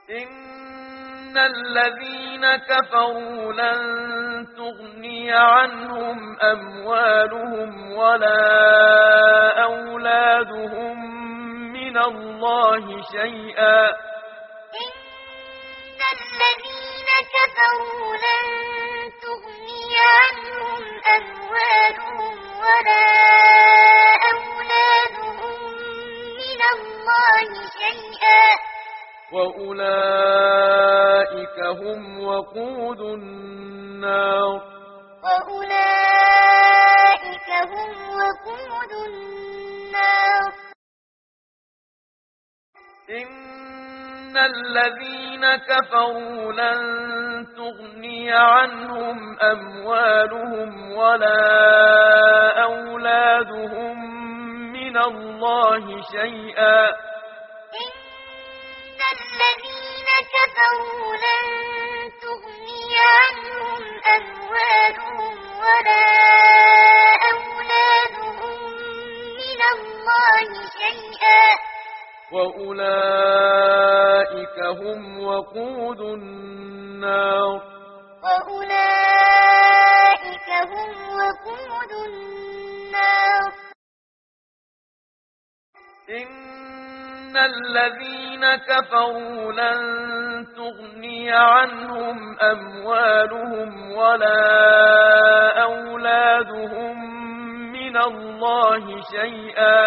إن الذين كفروا لن تغني عنهم أموالهم ولا أولادهم من الله شيئا. إن الذين كفروا لن تغني عنهم أموالهم ولا أولادهم من الله شيئا وأولئك هم وقود النار. وأولئك هم وقود النار. إن الذين كفروا لن تغني عنهم أموالهم ولا أولادهم من الله شيئا. إن الذين كفروا لن تغني عنهم أموالهم ولا أولادهم من الله شيئا وأولئك هم وقود النار. وأولئك هم وقود النار. إن الذين كفروا لن تغني عنهم أموالهم ولا أولادهم من الله شيئا.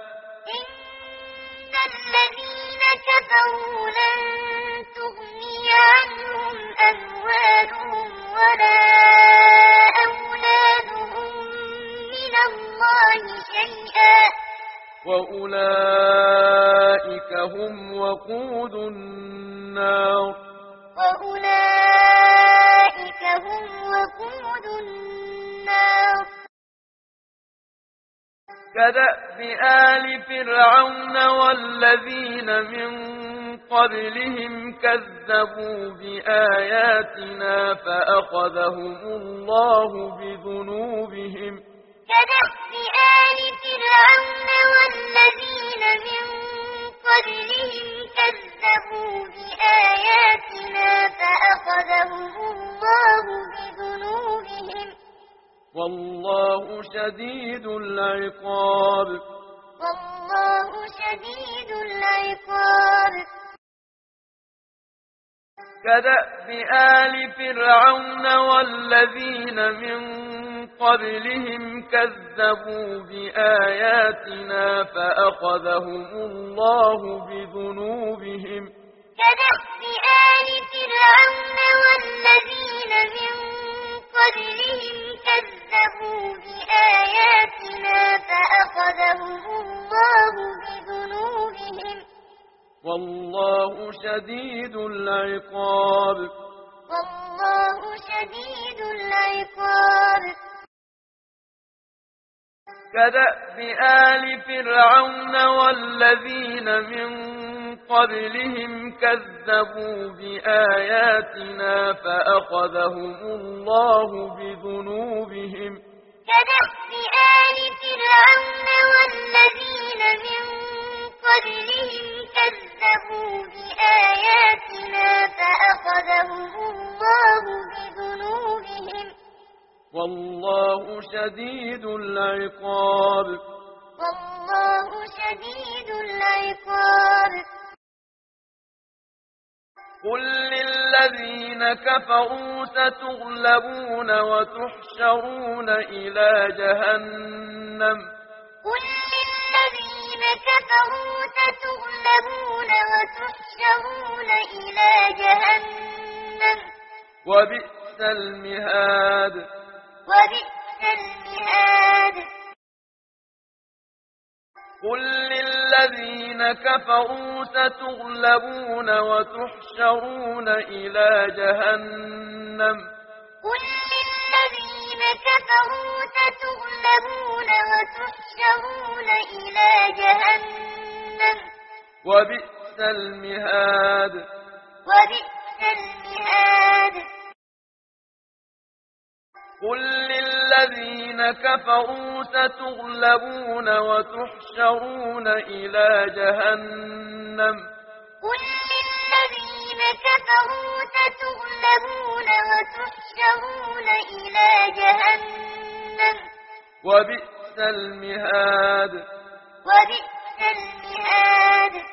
إن الذين كفروا لن تغني عنهم أموالهم ولا أولادهم من الله شيئا وأولئك هم وقود النار. وأولئك هم وقود النار. كدأب آل فرعون والذين من قبلهم كذبوا بآياتنا فأخذهم الله بذنوبهم. كدأب آل فرعون والذين من قبلهم كذبوا بآياتنا فأخذهم الله بذنوبهم والله شديد العقاب. والله شديد العقاب. كدأب آل فرعون والذين من قبلهم كذبوا بآياتنا فأخذهم الله بذنوبهم. كدأب آل فرعون والذين من قبلهم كذبوا بآياتنا فأخذهم الله بذنوبهم والله شديد العقاب. والله شديد العقاب. كدأب آل فرعون والذين من قبلهم كذبوا بآياتنا فأخذهم الله بذنوبهم. كدأب آل فرعون والذين من قبلهم كذبوا بآياتنا فأخذهم الله بذنوبهم والله شديد العقاب. والله شديد العقاب. قل للذين كفروا ستغلبون وتحشرون إلى جهنم. قل للذين كفروا ستغلبون وتحشرون إلى جهنم وبئس المهاد. وبئس المهاد. قل للذين كفروا ستغلبون وتحشرون إلى جهنم. قل للذين كفروا ستغلبون وتحشرون إلى جهنم وبئس المهاد. وبئس المهاد. قل للذين كفروا ستغلبون وتحشرون إلى جهنم. قل للذين كفروا ستغلبون وتحشرون إلى جهنم وبئس المهاد وبئس المهاد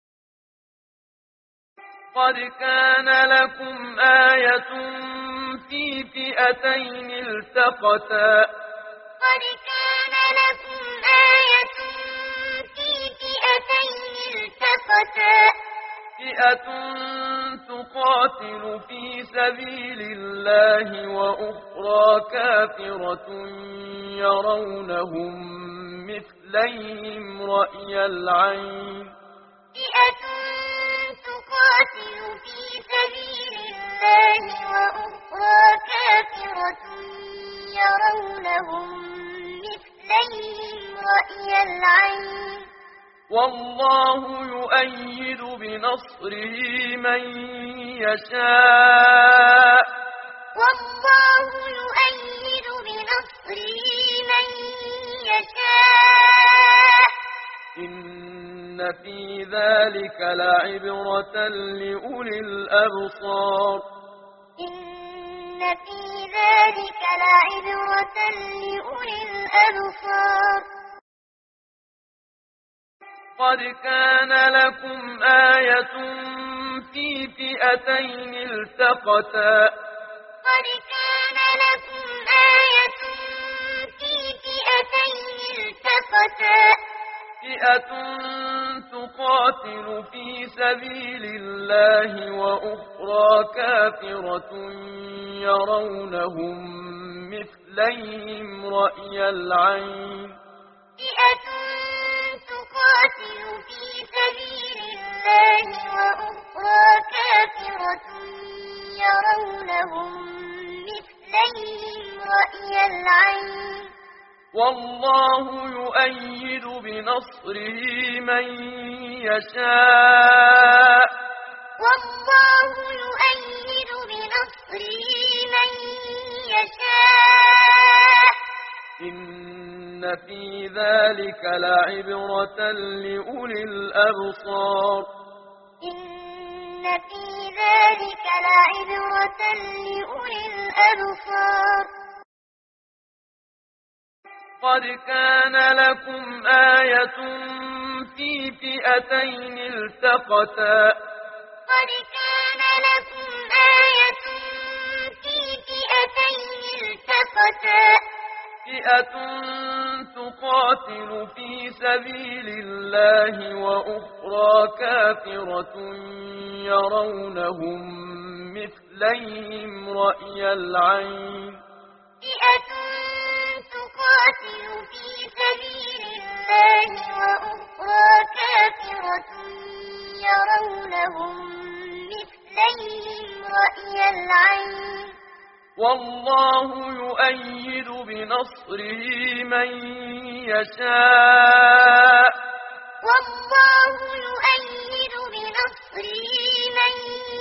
قد كان لكم آية في فئتين التقتا قد كان لكم آية في فئتين التقتا فئة تقاتل في سبيل الله وأخرى كافرة يرونهم مثليهم رأي العين فئة تقاتل في سبيل الله وأخرى كافرة يرونهم مثليهم رأي العين والله يؤيد بنصره من يشاء والله يؤيد بنصره من يشاء إن في ذلك لعبرة لأولي الأبصار إن في ذلك لعبرة لأولي الأبصار قد كان لكم آية في فئتين التقتا قد كان لكم آية في فئتين التقتا فئة تقاتل في سبيل الله وأخرى كافرة يرونهم مثليهم رأي العين فئة تقاتل في سبيل الله وأخرى كافرة يرونهم مثليهم رأي العين والله يؤيد بنصره من يشاء والله يؤيد بنصره من يشاء إن في ذلك لعبرة لأولي الأبصار إن في ذلك لعبرة لأولي الأبصار قد كان لكم آية في فئتين التقتا قد كان لكم آية في فئتين التقتا فئة تقاتل في سبيل الله وأخرى كافرة يرونهم مثليهم رأي العين فئة تقاتل في سبيل الله وأخرى كافرة يرونهم مثليهم رأي العين والله يؤيد بنصره من يشاء والله يؤيد بنصره من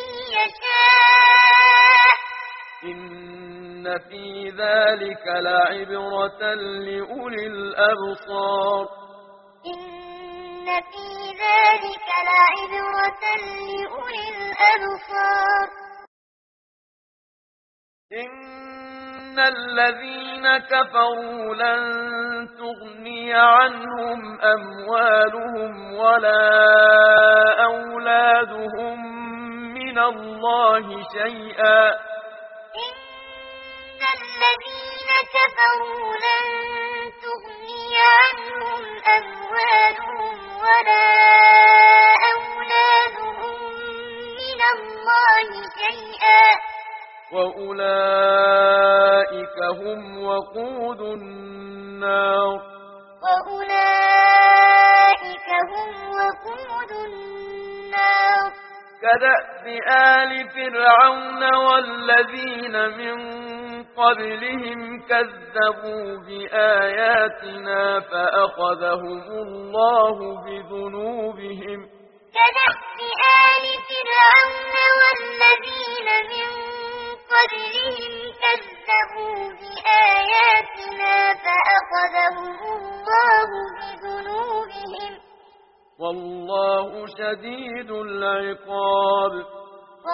يشاء إن في ذلك لعبرة لأولي الأبصار إن في ذلك لعبرة لأولي الأبصار إن الذين كفروا لن تغني عنهم أموالهم ولا أولادهم من الله شيئا إن الذين كفروا لن تغني عنهم أموالهم ولا أولادهم من الله شيئا وأولئك هم وقود النار وأولئك هم وقود النار كدأب آل فرعون والذين من قبلهم كذبوا بآياتنا فأخذهم الله بذنوبهم كدأب آل فرعون والذين من قبلهم كذبوا بآياتنا فأخذهم الله بذنوبهم والله شديد العقاب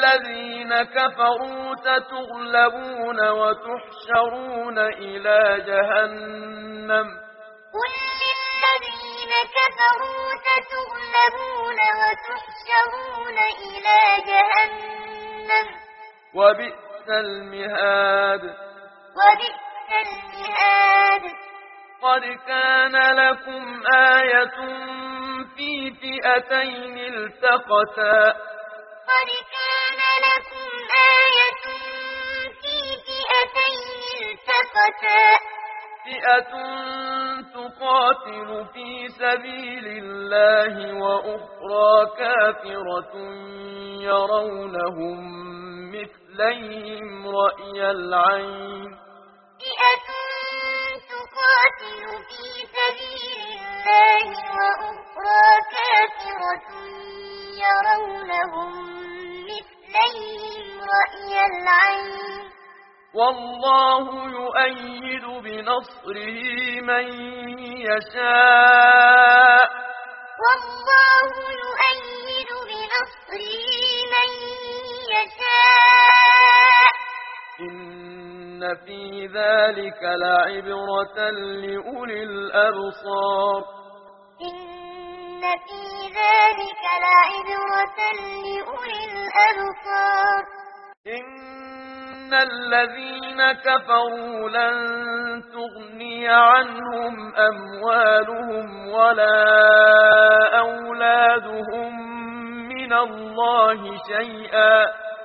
للذين كفروا ستغلبون وتحشرون إلى جهنم قل للذين كفروا ستغلبون وتحشرون إلى جهنم وبئس المهاد وبئس المهاد قد كان لكم آية في فئتين التقتا قد كان لكم آية في فئتين التقتا فئة تقاتل في سبيل الله وأخرى كافرة يرونهم مثليهم رأي العين فئة تقاتل في سبيل الله وأخرى كافرة يرونهم مثليهم رأي العين والله يؤيد بنصره من يشاء والله يؤيد بنصره من يشاء إن في ذلك لعبرة لأولي الأبصار إن في ذلك لعبرة لأولي الأبصار إن الذين كفروا لن تغني عنهم أموالهم ولا أولادهم من الله شيئا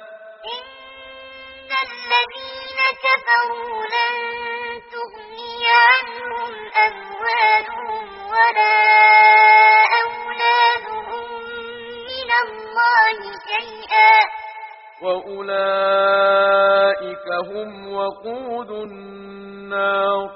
إن الذين كفروا لن تغني عنهم أموالهم ولا أولادهم من الله شيئا وأولئك هم وقود النار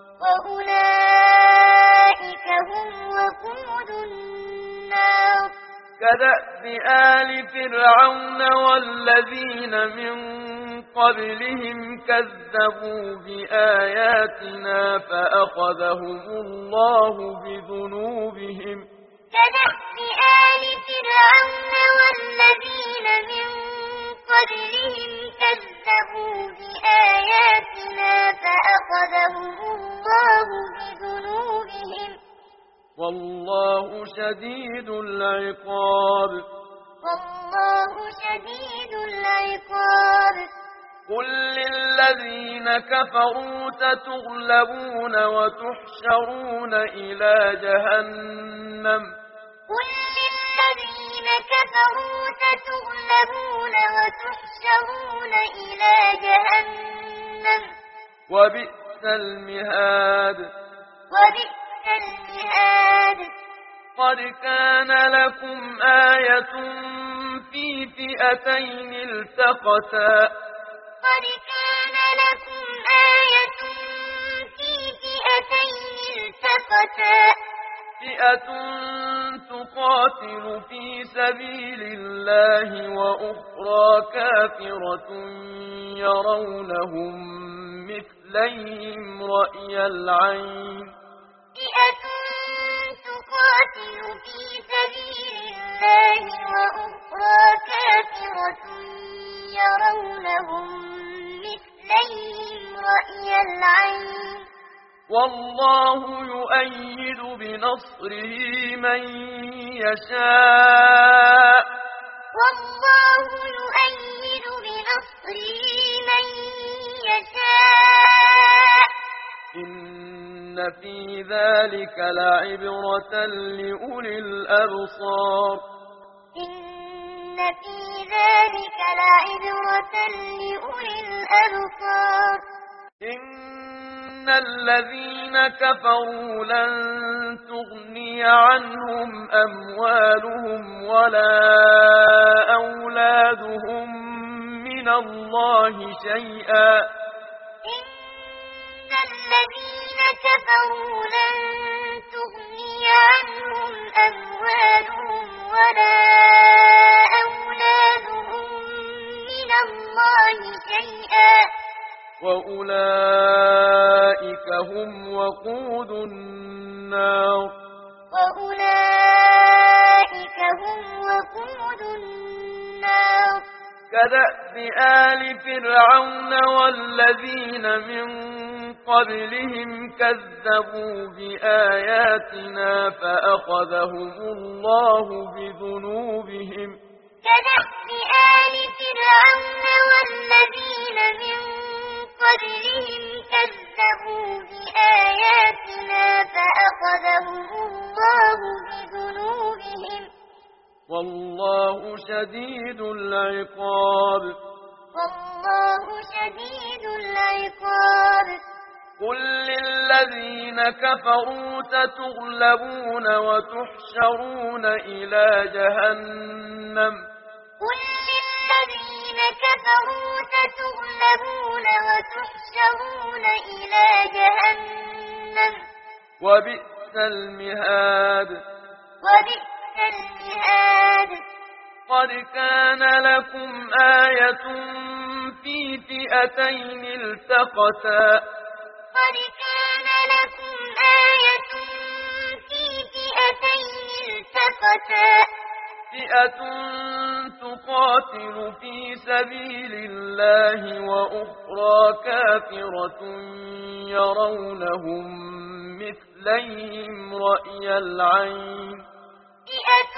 وأولئك هم وقود النار كدأب آل فرعون والذين من قبلهم كذبوا بآياتنا فأخذهم الله بذنوبهم كدأب آل فرعون والذين من قبلهم كذبوا بآياتنا فأخذهم الله بذنوبهم والله شديد العقاب والله شديد العقاب قل للذين كفروا ستغلبون وتحشرون إلى جهنم قل للذين كفروا ستغلبون وتحشرون إلى جهنم وبئس المهاد وبئس المهاد قد كان لكم آية في فئتين التقتا قد كان لكم آية في فئتين التقتا فئة تقاتل في سبيل الله وأخرى كافرة يرونهم مثليهم رأي العين فئة تقاتل في سبيل الله وأخرى كافرة يرونهم مثليهم رأي العين والله يؤيد بنصره من يشاء والله يؤيد بنصره من يشاء إن في ذلك لعبرة لأولي الأبصار إن في ذلك لعبرة لأولي الأبصار إن الذين كفروا لن تغني عنهم أموالهم ولا أولادهم من الله شيئا إن الذين كفروا لن تغني عنهم أموالهم ولا أولادهم من الله شيئا وأولئك هم وقود النار وأولئك هم وقود النار كدأب آل فرعون والذين من قبلهم كذبوا بآياتنا فأخذهم الله بذنوبهم كدأب آل فرعون والذين من قبلهم كذبوا بآياتنا فأخذهم الله بذنوبهم والله شديد العقاب والله شديد العقاب قل للذين كفروا ستغلبون وتحشرون إلى جهنم قل للذين كفروا ستغلبون وتحشرون إلى جهنم وبئس المهاد وبئس المهاد قد كان لكم آية في فئتين التقتا قد كان لكم آية في فئتين التقتا فئة تقاتل في سبيل الله وأخرى كافرة يرونهم مثليهم رأي العين فئة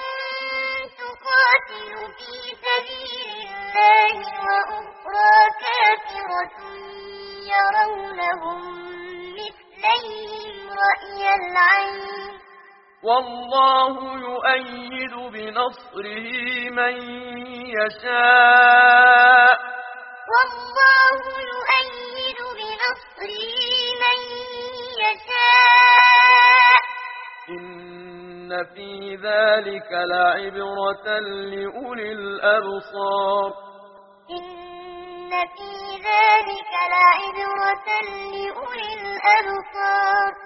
تقاتل في سبيل الله وأخرى كافرة يرونهم مثليهم رأي العين والله يؤيد بنصره من يشاء والله يؤيد بنصره من يشاء إن في ذلك لعبرة لأولي الأبصار إن في ذلك لعبرة لأولي الأبصار